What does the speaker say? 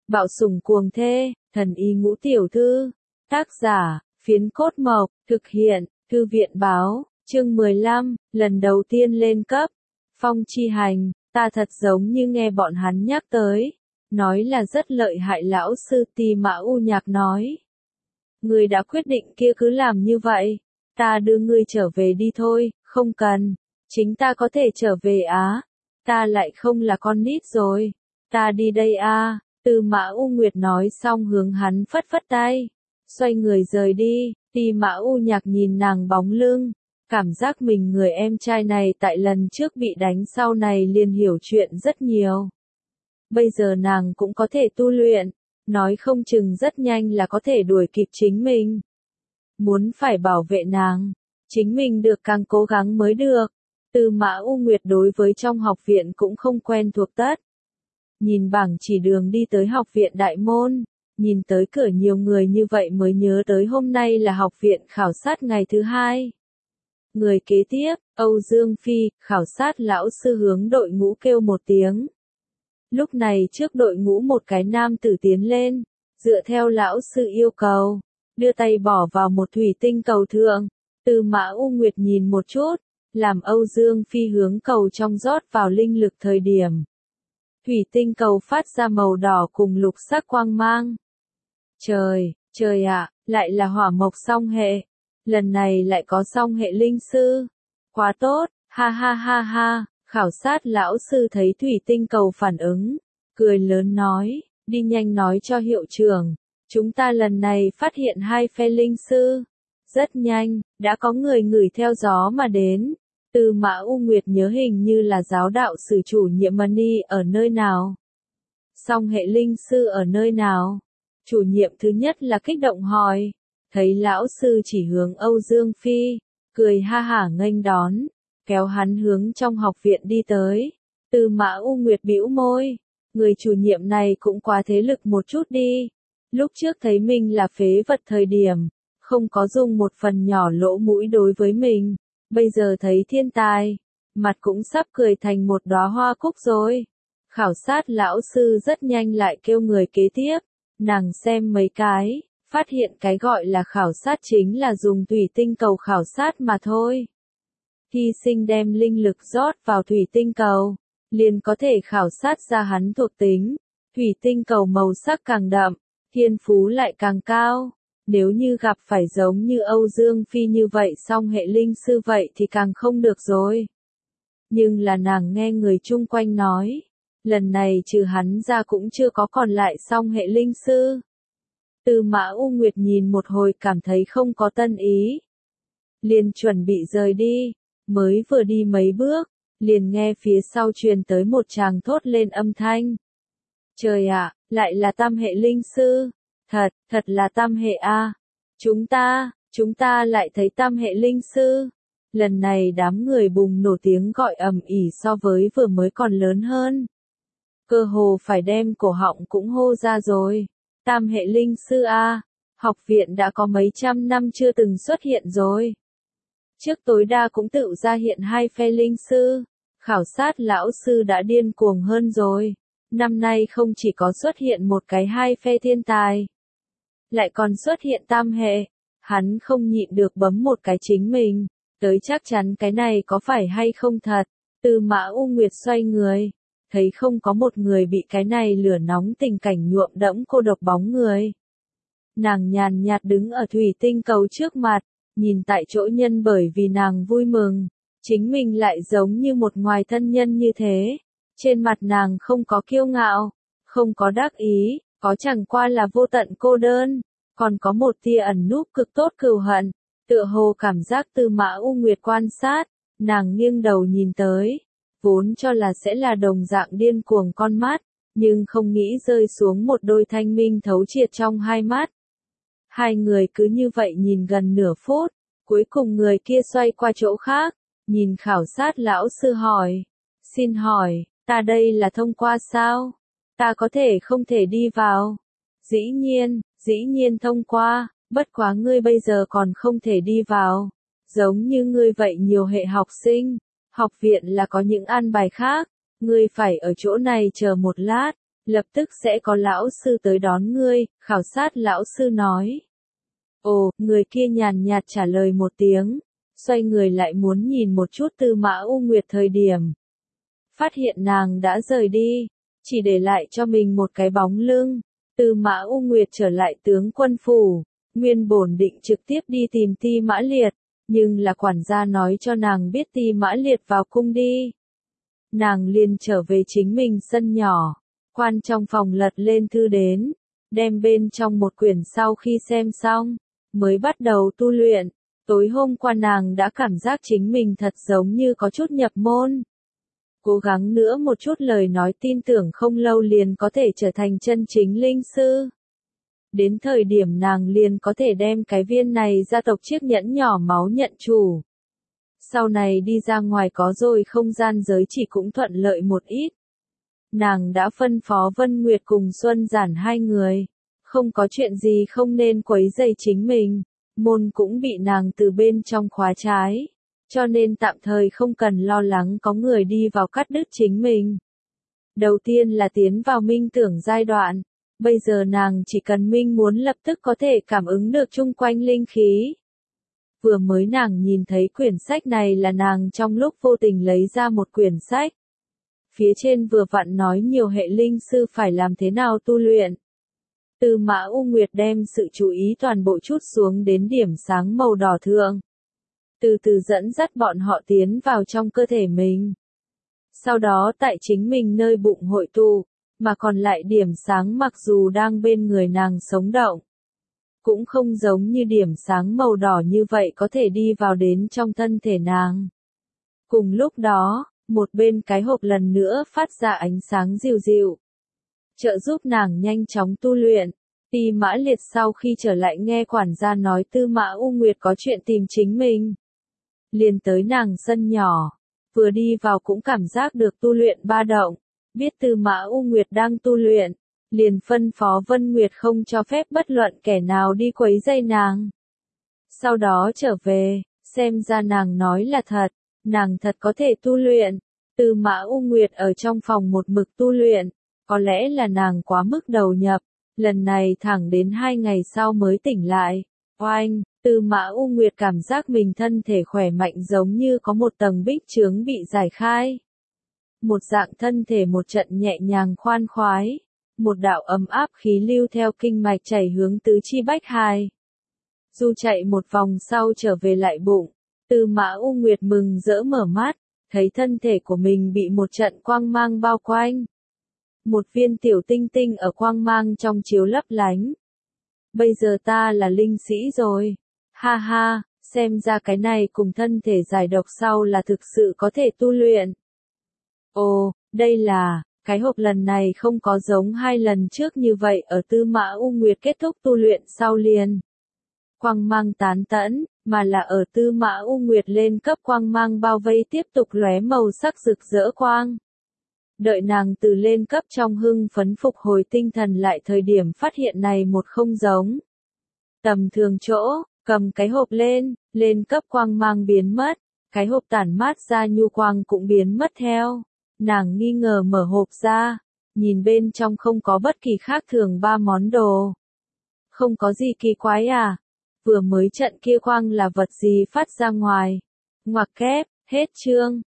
Bạo sủng cuồng thê, thần y ngũ tiểu thư. Tác giả, Phiến Cốt Mộc, thực hiện, Thư viện báo, chương 15, lần đầu tiên lên cấp. Phong Chi Hành, ta thật giống như nghe bọn hắn nhắc tới. Nói là rất lợi hại lão sư Tì Mã U Nhạc nói. Ngươi đã quyết định kia cứ làm như vậy. Ta đưa ngươi trở về đi thôi, không cần. Chính ta có thể trở về á. Ta lại không là con nít rồi. Ta đi đây a. Tư Mã U Nguyệt nói xong hướng hắn phất phất tay. Xoay người rời đi, Tì Mã U Nhạc nhìn nàng bóng lưng. Cảm giác mình người em trai này tại lần trước bị đánh sau này liền hiểu chuyện rất nhiều. Bây giờ nàng cũng có thể tu luyện. Nói không chừng rất nhanh là có thể đuổi kịp chính mình. Muốn phải bảo vệ nàng. Chính mình được càng cố gắng mới được. Tư Mã U Nguyệt đối với trong học viện cũng không quen thuộc tất. Nhìn bảng chỉ đường đi tới học viện Đại Môn. Nhìn tới cửa nhiều người như vậy mới nhớ tới hôm nay là học viện khảo sát ngày thứ 2. Người kế tiếp, Âu Dương Phi, khảo sát lão sư hướng đội ngũ kêu một tiếng. Lúc này trước đội ngũ một cái nam tử tiến lên, dựa theo lão sư yêu cầu, đưa tay bỏ vào một thủy tinh cầu thượng. Tư Mã U Nguyệt nhìn một chút, làm Âu Dương Phi hướng cầu trong rót vào linh lực thời điểm. Thủy tinh cầu phát ra màu đỏ cùng lục sắc quang mang. Trời ạ, lại là hỏa mộc song hệ. Lần này lại có song hệ linh sư. Quá tốt, ha ha ha ha. Khảo sát lão sư thấy thủy tinh cầu phản ứng, cười lớn nói, đi nhanh nói cho hiệu trưởng, chúng ta lần này phát hiện 2 phe linh sư. Rất nhanh, đã có người ngửi theo gió mà đến. Tư Mã U Nguyệt nhớ hình như là giáo đạo sử chủ nhiệm Mani ở nơi nào. Song hệ linh sư ở nơi nào? Chủ nhiệm thứ nhất là kích động hỏi, thấy lão sư chỉ hướng Âu Dương Phi, cười ha hả nghênh đón. Kéo hắn hướng trong học viện đi tới. Tư Mã U Nguyệt bĩu môi. Người chủ nhiệm này cũng quá thế lực một chút đi. Lúc trước thấy mình là phế vật thời điểm. Không có dùng một phần nhỏ lỗ mũi đối với mình. Bây giờ thấy thiên tài. Mặt cũng sắp cười thành một đóa hoa cúc rồi. Khảo sát lão sư rất nhanh lại kêu người kế tiếp. Nàng xem mấy cái. Phát hiện cái gọi là khảo sát chính là dùng thủy tinh cầu khảo sát mà thôi. Hy sinh đem linh lực rót vào thủy tinh cầu, liền có thể khảo sát ra hắn thuộc tính. Thủy tinh cầu màu sắc càng đậm, thiên phú lại càng cao. Nếu như gặp phải giống như Âu Dương Phi như vậy song hệ linh sư vậy thì càng không được rồi. Nhưng là nàng nghe người chung quanh nói, lần này trừ hắn ra cũng chưa có còn lại song hệ linh sư. Tư Mã U Nguyệt nhìn một hồi cảm thấy không có tân ý. Liền chuẩn bị rời đi. Mới vừa đi mấy bước, liền nghe phía sau truyền tới một tràng thốt lên âm thanh. Trời ạ, lại là tam hệ linh sư. Thật là tam hệ a. Chúng ta lại thấy tam hệ linh sư. Lần này đám người bùng nổ tiếng gọi ầm ĩ so với vừa mới còn lớn hơn. Cơ hồ phải đem cổ họng cũng hô ra rồi. Tam hệ linh sư a, học viện đã có mấy trăm năm chưa từng xuất hiện rồi. Trước tối đa cũng tự ra hiện 2 phe linh sư, khảo sát lão sư đã điên cuồng hơn rồi. Năm nay không chỉ có xuất hiện một cái 2 phe thiên tài, lại còn xuất hiện tam hệ. Hắn không nhịn được bấm một cái chính mình, tới chắc chắn cái này có phải hay không thật. Tư Mã U Nguyệt xoay người, thấy không có một người bị cái này lửa nóng tình cảnh nhuộm đẫm cô độc bóng người. Nàng nhàn nhạt đứng ở thủy tinh cầu trước mặt. Nhìn tại chỗ nhân bởi vì nàng vui mừng, chính mình lại giống như một ngoài thân nhân như thế. Trên mặt nàng không có kiêu ngạo, không có đắc ý, có chẳng qua là vô tận cô đơn, còn có một tia ẩn núp cực tốt cừu hận. Tựa hồ cảm giác Tư Mã U Nguyệt quan sát, nàng nghiêng đầu nhìn tới, vốn cho là sẽ là đồng dạng điên cuồng con mắt, nhưng không nghĩ rơi xuống một đôi thanh minh thấu triệt trong hai mắt. Hai người cứ như vậy nhìn gần nửa phút, cuối cùng người kia xoay qua chỗ khác, nhìn khảo sát lão sư hỏi. Xin hỏi, ta đây là thông qua sao? Ta có thể không thể đi vào? Dĩ nhiên thông qua, bất quá ngươi bây giờ còn không thể đi vào. Giống như ngươi vậy nhiều hệ học sinh, học viện là có những an bài khác, ngươi phải ở chỗ này chờ một lát, lập tức sẽ có lão sư tới đón ngươi, khảo sát lão sư nói. Ồ, người kia nhàn nhạt trả lời một tiếng, xoay người lại muốn nhìn một chút Tư Mã U Nguyệt thời điểm. Phát hiện nàng đã rời đi, chỉ để lại cho mình một cái bóng lưng. Tư Mã U Nguyệt trở lại tướng quân phủ, nguyên bổn định trực tiếp đi tìm Ti Mã Liệt, nhưng là quản gia nói cho nàng biết Ti Mã Liệt vào cung đi. Nàng liền trở về chính mình sân nhỏ, quan trong phòng lật lên thư đến, đem bên trong một quyển sau khi xem xong, mới bắt đầu tu luyện. Tối hôm qua nàng đã cảm giác chính mình thật giống như có chút nhập môn. Cố gắng nữa một chút lời nói tin tưởng không lâu liền có thể trở thành chân chính linh sư. Đến thời điểm nàng liền có thể đem cái viên này gia tộc chiếc nhẫn nhỏ máu nhận chủ. Sau này đi ra ngoài có rồi không gian giới chỉ cũng thuận lợi một ít. Nàng đã phân phó Vân Nguyệt cùng Xuân Giản hai người. Không có chuyện gì không nên quấy rầy chính mình. Môn cũng bị nàng từ bên trong khóa trái. Cho nên tạm thời không cần lo lắng có người đi vào cắt đứt chính mình. Đầu tiên là tiến vào minh tưởng giai đoạn. Bây giờ nàng chỉ cần minh muốn lập tức có thể cảm ứng được chung quanh linh khí. Vừa mới nàng nhìn thấy quyển sách này là nàng trong lúc vô tình lấy ra một quyển sách. Phía trên vừa vặn nói nhiều hệ linh sư phải làm thế nào tu luyện. Tư Mã U Nguyệt đem sự chú ý toàn bộ chút xuống đến điểm sáng màu đỏ thượng. Từ từ dẫn dắt bọn họ tiến vào trong cơ thể mình. Sau đó tại chính mình nơi bụng hội tụ, mà còn lại điểm sáng mặc dù đang bên người nàng sống động. Cũng không giống như điểm sáng màu đỏ như vậy có thể đi vào đến trong thân thể nàng. Cùng lúc đó, một bên cái hộp lần nữa phát ra ánh sáng dịu dịu. Trợ giúp nàng nhanh chóng tu luyện. Ti Mã Liệt sau khi trở lại nghe quản gia nói Tư Mã U Nguyệt có chuyện tìm chính mình. Liền tới nàng sân nhỏ. Vừa đi vào cũng cảm giác được tu luyện ba động. Biết Tư Mã U Nguyệt đang tu luyện. Liền phân phó Vân Nguyệt không cho phép bất luận kẻ nào đi quấy rầy nàng. Sau đó trở về, xem ra nàng nói là thật, nàng thật có thể tu luyện. Tư Mã U Nguyệt ở trong phòng một mực tu luyện, có lẽ là nàng quá mức đầu nhập, lần này thẳng đến 2 ngày sau mới tỉnh lại. Oanh, Tư Mã U Nguyệt cảm giác mình thân thể khỏe mạnh giống như có một tầng bích chướng bị giải khai. Một dạng thân thể một trận nhẹ nhàng khoan khoái. Một đạo ấm áp khí lưu theo kinh mạch chảy hướng tứ chi bách hài. Du chạy một vòng sau trở về lại bụng, Tư Mã U Nguyệt mừng rỡ mở mắt, thấy thân thể của mình bị một trận quang mang bao quanh. Một viên tiểu tinh tinh ở quang mang trong chiếu lấp lánh. Bây giờ ta là linh sĩ rồi. Ha ha, xem ra cái này cùng thân thể giải độc sau là thực sự có thể tu luyện. Ồ, đây là... Cái hộp lần này không có giống 2 lần trước như vậy ở Tư Mã U Nguyệt kết thúc tu luyện sau liền. Quang mang tán tẫn, mà là ở Tư Mã U Nguyệt lên cấp quang mang bao vây tiếp tục lóe màu sắc rực rỡ quang. Đợi nàng từ lên cấp trong hưng phấn phục hồi tinh thần lại thời điểm phát hiện này một không giống. Tầm thường chỗ, cầm cái hộp lên cấp quang mang biến mất, cái hộp tản mát ra nhu quang cũng biến mất theo. Nàng nghi ngờ mở hộp ra, nhìn bên trong không có bất kỳ khác thường 3 món đồ. Không có gì kỳ quái à? Vừa mới trận kia quang là vật gì phát ra ngoài? Ngoặc kép, hết chương.